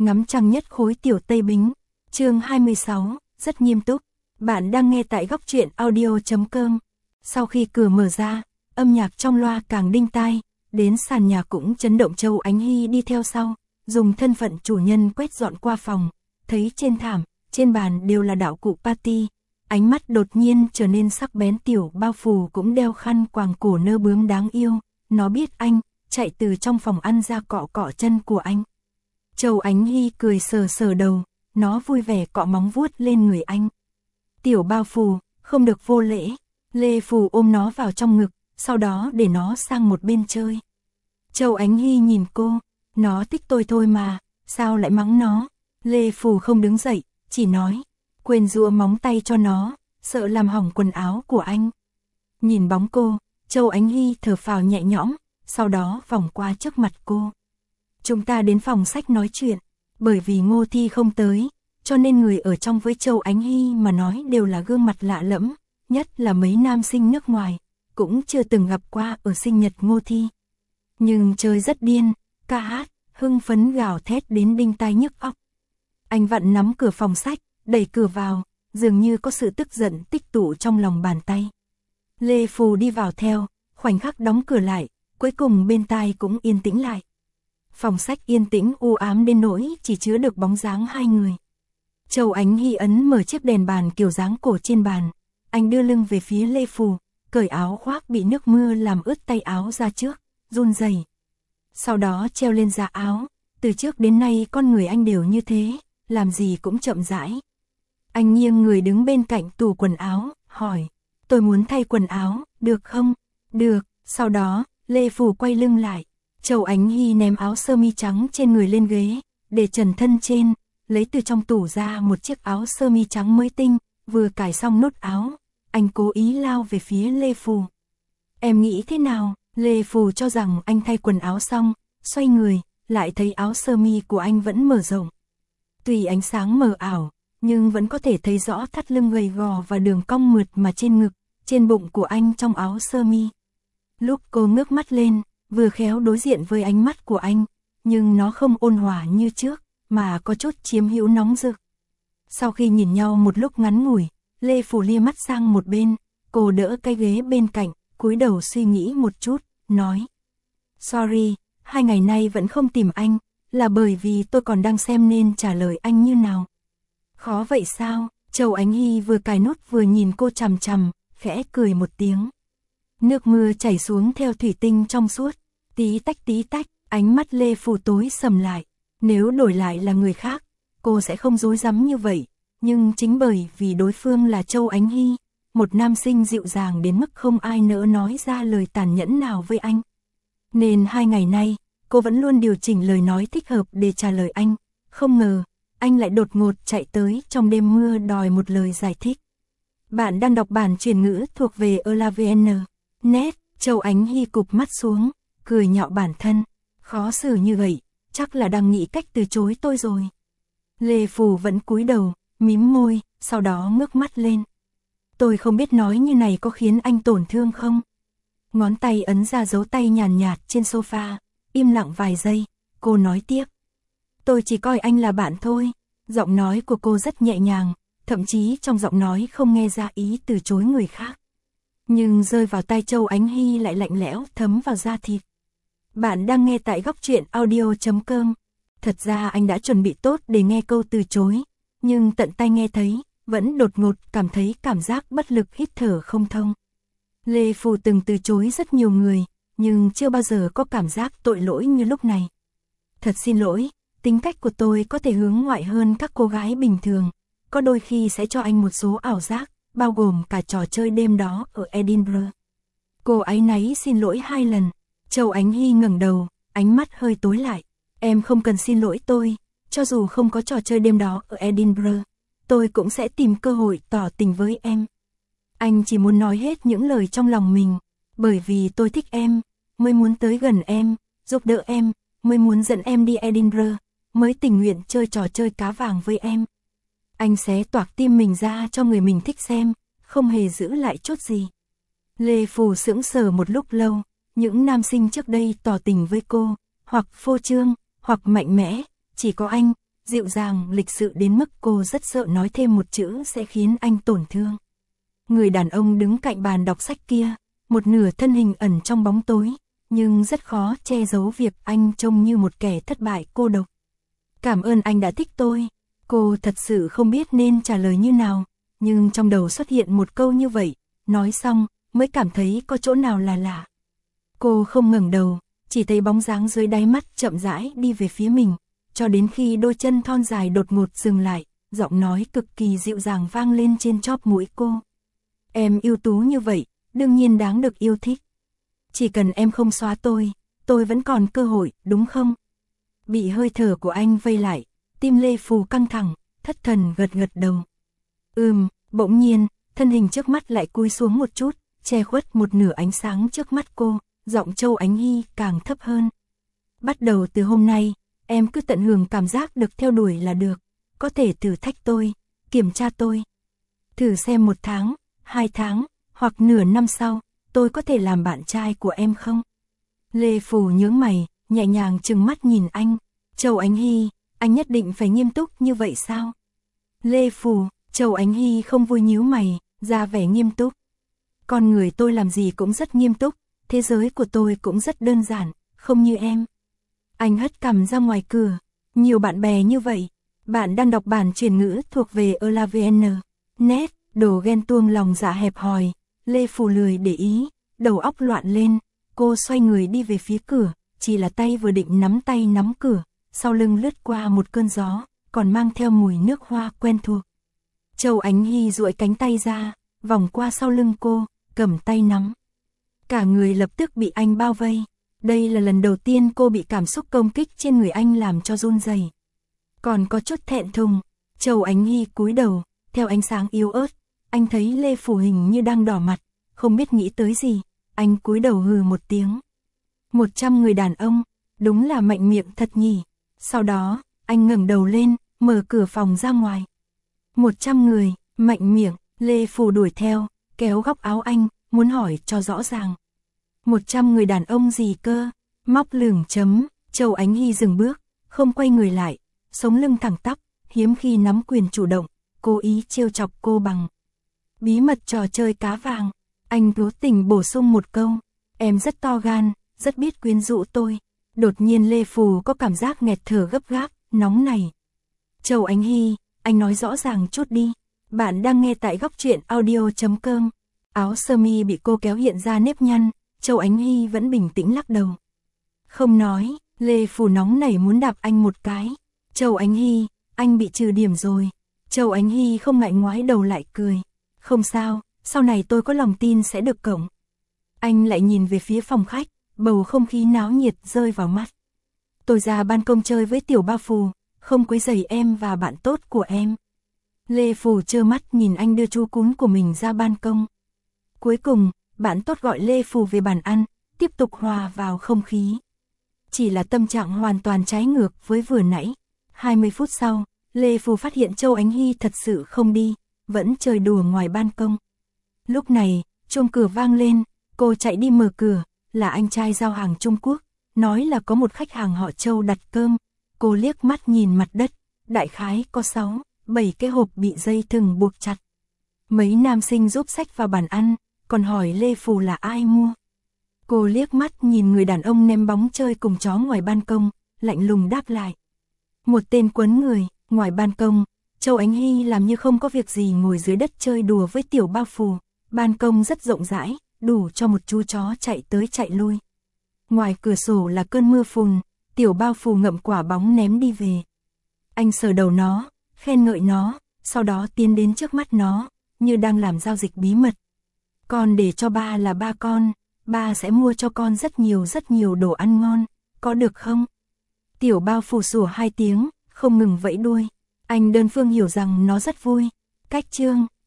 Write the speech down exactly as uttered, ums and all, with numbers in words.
ngắm trăng nhất khối tiểu Tây Bính. Chương hai mươi sáu, rất nghiêm túc. Bạn đang nghe tại góc truyện audio chấm com. Sau khi cửa mở ra, âm nhạc trong loa càng đinh tai, đến sàn nhà cũng chấn động. Châu Ánh Hy đi theo sau, dùng thân phận chủ nhân quét dọn qua phòng, thấy trên thảm, trên bàn đều là đạo cụ party, ánh mắt đột nhiên trở nên sắc bén. Tiểu Bao Phù cũng đeo khăn quàng cổ nơ bướm đáng yêu, nó biết anh, chạy từ trong phòng ăn ra cọ cọ chân của anh. Châu Ánh Hy cười sờ sờ đầu, nó vui vẻ cọ móng vuốt lên người anh. Tiểu Bao Phù, không được vô lễ. Lê Phù ôm nó vào trong ngực, sau đó để nó sang một bên chơi. Châu Ánh Hy nhìn cô, nó thích tôi thôi mà, sao lại mắng nó? Lê Phù không đứng dậy, chỉ nói, quên dũa móng tay cho nó, sợ làm hỏng quần áo của anh. Nhìn bóng cô, Châu Ánh Hy thở phào nhẹ nhõm, sau đó vòng qua trước mặt cô. Chúng ta đến phòng sách nói chuyện, bởi vì Ngô Thi không tới, cho nên người ở trong với Châu Ánh Hy mà nói đều là gương mặt lạ lẫm, nhất là mấy nam sinh nước ngoài, cũng chưa từng gặp qua ở sinh nhật Ngô Thi. Nhưng chơi rất điên, ca hát, hưng phấn gào thét đến đinh tai nhức óc. Anh vặn nắm cửa phòng sách, đẩy cửa vào, dường như có sự tức giận tích tụ trong lòng bàn tay. Lê Phù đi vào theo, khoảnh khắc đóng cửa lại, cuối cùng bên tai cũng yên tĩnh lại. Phòng sách yên tĩnh u ám đến nỗi chỉ chứa được bóng dáng hai người. Châu Ánh Hy ấn mở chiếc đèn bàn kiểu dáng cổ trên bàn, anh đưa lưng về phía Lê Phù, cởi áo khoác bị nước mưa làm ướt tay áo ra trước, run rẩy. Sau đó treo lên giá áo, từ trước đến nay con người anh đều như thế, làm gì cũng chậm rãi. Anh nghiêng người đứng bên cạnh tủ quần áo, hỏi, tôi muốn thay quần áo, được không? Được. Sau đó, Lê Phù quay lưng lại, Châu Ánh Hy ném áo sơ mi trắng trên người lên ghế, để trần thân trên, lấy từ trong tủ ra một chiếc áo sơ mi trắng mới tinh, vừa cài xong nút áo, anh cố ý lao về phía Lê Phù. Em nghĩ thế nào? Lê Phù cho rằng anh thay quần áo xong, xoay người, lại thấy áo sơ mi của anh vẫn mở rộng. Tuy ánh sáng mờ ảo, nhưng vẫn có thể thấy rõ thắt lưng gầy gò và đường cong mượt mà trên ngực, trên bụng của anh trong áo sơ mi. Lúc cô ngước mắt lên, vừa khéo đối diện với ánh mắt của anh, nhưng nó không ôn hòa như trước, mà có chút chiếm hữu nóng rực. Sau khi nhìn nhau một lúc ngắn ngủi, Lê Phù lia mắt sang một bên, cô đỡ cái ghế bên cạnh, cúi đầu suy nghĩ một chút, nói. Sorry, hai ngày nay vẫn không tìm anh, là bởi vì tôi còn đang xem nên trả lời anh như nào. Khó vậy sao? Châu Ánh Hy vừa cài nút vừa nhìn cô chằm chằm, khẽ cười một tiếng. Nước mưa chảy xuống theo thủy tinh trong suốt, tí tách tí tách, ánh mắt Lê Phù tối sầm lại. Nếu đổi lại là người khác, cô sẽ không dối rắm như vậy, nhưng chính bởi vì đối phương là Châu Ánh Hy, một nam sinh dịu dàng đến mức không ai nỡ nói ra lời tàn nhẫn nào với anh. Nên hai ngày nay, cô vẫn luôn điều chỉnh lời nói thích hợp để trả lời anh, không ngờ, anh lại đột ngột chạy tới trong đêm mưa đòi một lời giải thích. Bạn đang đọc bản truyền ngữ thuộc về elavn chấm net. Châu Ánh Hy cụp mắt xuống, cười nhạo bản thân, khó xử như vậy, chắc là đang nghĩ cách từ chối tôi rồi. Lê Phù vẫn cúi đầu, mím môi, sau đó ngước mắt lên. Tôi không biết nói như này có khiến anh tổn thương không? Ngón tay ấn ra dấu tay nhàn nhạt trên sofa, im lặng vài giây, cô nói tiếp. Tôi chỉ coi anh là bạn thôi. Giọng nói của cô rất nhẹ nhàng, thậm chí trong giọng nói không nghe ra ý từ chối người khác. Nhưng rơi vào tai Châu Ánh Hy lại lạnh lẽo thấm vào da thịt. Bạn đang nghe tại góc truyện audio chấm com. Thật ra anh đã chuẩn bị tốt để nghe câu từ chối, nhưng tận tai nghe thấy, vẫn đột ngột cảm thấy cảm giác bất lực hít thở không thông. Lê Phù từng từ chối rất nhiều người, nhưng chưa bao giờ có cảm giác tội lỗi như lúc này. Thật xin lỗi, tính cách của tôi có thể hướng ngoại hơn các cô gái bình thường, có đôi khi sẽ cho anh một số ảo giác, bao gồm cả trò chơi đêm đó ở Edinburgh. Cô áy náy xin lỗi hai lần. Châu Ánh Hy ngẩng đầu, ánh mắt hơi tối lại. Em không cần xin lỗi tôi, cho dù không có trò chơi đêm đó ở Edinburgh, tôi cũng sẽ tìm cơ hội tỏ tình với em. Anh chỉ muốn nói hết những lời trong lòng mình, bởi vì tôi thích em, mới muốn tới gần em, giúp đỡ em, mới muốn dẫn em đi Edinburgh, mới tình nguyện chơi trò chơi cá vàng với em. Anh xé toạc tim mình ra cho người mình thích xem, không hề giữ lại chút gì. Lê Phù sững sờ một lúc lâu, những nam sinh trước đây tỏ tình với cô, hoặc phô trương, hoặc mạnh mẽ, chỉ có anh, dịu dàng lịch sự đến mức cô rất sợ nói thêm một chữ sẽ khiến anh tổn thương. Người đàn ông đứng cạnh bàn đọc sách kia, một nửa thân hình ẩn trong bóng tối, nhưng rất khó che giấu việc anh trông như một kẻ thất bại cô độc. Cảm ơn anh đã thích tôi. Cô thật sự không biết nên trả lời như nào, nhưng trong đầu xuất hiện một câu như vậy, nói xong mới cảm thấy có chỗ nào là lạ. Cô không ngẩng đầu, chỉ thấy bóng dáng dưới đáy mắt chậm rãi đi về phía mình, cho đến khi đôi chân thon dài đột ngột dừng lại, giọng nói cực kỳ dịu dàng vang lên trên chóp mũi cô. Em ưu tú như vậy, đương nhiên đáng được yêu thích. Chỉ cần em không xóa tôi, tôi vẫn còn cơ hội, đúng không? Bị hơi thở của anh vây lại, tim Lê Phù căng thẳng, thất thần gật gật đầu. Ừm, bỗng nhiên, thân hình trước mắt lại cúi xuống một chút, che khuất một nửa ánh sáng trước mắt cô, giọng Châu Ánh Hy càng thấp hơn. Bắt đầu từ hôm nay, em cứ tận hưởng cảm giác được theo đuổi là được, có thể thử thách tôi, kiểm tra tôi. Thử xem một tháng, hai tháng, hoặc nửa năm sau, tôi có thể làm bạn trai của em không? Lê Phù nhướng mày, nhẹ nhàng trừng mắt nhìn anh. Châu Ánh Hy, anh nhất định phải nghiêm túc như vậy sao? Lê Phù, Châu Ánh Hy không vui nhíu mày, ra vẻ nghiêm túc. Con người tôi làm gì cũng rất nghiêm túc, thế giới của tôi cũng rất đơn giản, không như em. Anh hất cằm ra ngoài cửa, nhiều bạn bè như vậy. Bạn đang đọc bản chuyển ngữ thuộc về Elavn. Net, đồ ghen tuông lòng dạ hẹp hòi. Lê Phù lười để ý, đầu óc loạn lên, cô xoay người đi về phía cửa, chỉ là tay vừa định nắm tay nắm cửa, sau lưng lướt qua một cơn gió, còn mang theo mùi nước hoa quen thuộc. Châu Ánh Hy duỗi cánh tay ra, vòng qua sau lưng cô, cầm tay nắm. Cả người lập tức bị anh bao vây. Đây là lần đầu tiên cô bị cảm xúc công kích trên người anh làm cho run rẩy. Còn có chút thẹn thùng. Châu Ánh Hy cúi đầu, theo ánh sáng yếu ớt, anh thấy Lê Phù hình như đang đỏ mặt, không biết nghĩ tới gì, anh cúi đầu hừ một tiếng. Một trăm người đàn ông, đúng là mạnh miệng thật nhỉ. Sau đó, anh ngẩng đầu lên, mở cửa phòng ra ngoài. Một trăm người, mạnh miệng, Lê Phù đuổi theo, kéo góc áo anh, muốn hỏi cho rõ ràng. Một trăm người đàn ông gì cơ? Móc lửng chấm. Châu Ánh Hy dừng bước, không quay người lại, sống lưng thẳng tắp, hiếm khi nắm quyền chủ động, cố ý trêu chọc cô bằng bí mật trò chơi cá vàng. Anh cố tình bổ sung một câu, em rất to gan, rất biết quyến rũ tôi. Đột nhiên Lê Phù có cảm giác nghẹt thở gấp gáp, nóng này. Châu Ánh Hy, anh nói rõ ràng chút đi. Bạn đang nghe tại góc truyện audio chấm com. Áo sơ mi bị cô kéo hiện ra nếp nhăn, Châu Ánh Hy vẫn bình tĩnh lắc đầu. Không nói, Lê Phù nóng nảy muốn đạp anh một cái. Châu Ánh Hy, anh bị trừ điểm rồi. Châu Ánh Hy không ngại ngoái đầu lại cười. Không sao, sau này tôi có lòng tin sẽ được cộng. Anh lại nhìn về phía phòng khách, bầu không khí náo nhiệt rơi vào mắt. Tôi ra ban công chơi với Tiểu Ba Phù, không quấy rầy em và bạn tốt của em. Lê Phù trơ mắt nhìn anh đưa chú cún của mình ra ban công. Cuối cùng, bạn tốt gọi Lê Phù về bàn ăn, tiếp tục hòa vào không khí. Chỉ là tâm trạng hoàn toàn trái ngược với vừa nãy. hai mươi phút sau, Lê Phù phát hiện Châu Ánh Hy thật sự không đi, vẫn chơi đùa ngoài ban công. Lúc này, chuông cửa vang lên, cô chạy đi mở cửa, là anh trai giao hàng Trung Quốc, nói là có một khách hàng họ Châu đặt cơm. Cô liếc mắt nhìn mặt đất, đại khái có sáu, bảy cái hộp bị dây thừng buộc chặt. Mấy nam sinh giúp xách vào bàn ăn, còn hỏi Lê Phù là ai mua. Cô liếc mắt nhìn người đàn ông ném bóng chơi cùng chó ngoài ban công, lạnh lùng đáp lại. Một tên quấn người, ngoài ban công, Châu Ánh Hy làm như không có việc gì ngồi dưới đất chơi đùa với Tiểu Ba Phù. Ban công rất rộng rãi, đủ cho một chú chó chạy tới chạy lui. Ngoài cửa sổ là cơn mưa phùn, Tiểu Ba Phù ngậm quả bóng ném đi về. Anh sờ đầu nó, khen ngợi nó, sau đó tiến đến trước mắt nó, như đang làm giao dịch bí mật. Con để cho ba là ba con, ba sẽ mua cho con rất nhiều rất nhiều đồ ăn ngon, có được không? Tiểu Ba Phù sủa hai tiếng, không ngừng vẫy đuôi. Anh đơn phương hiểu rằng nó rất vui. Cách chương,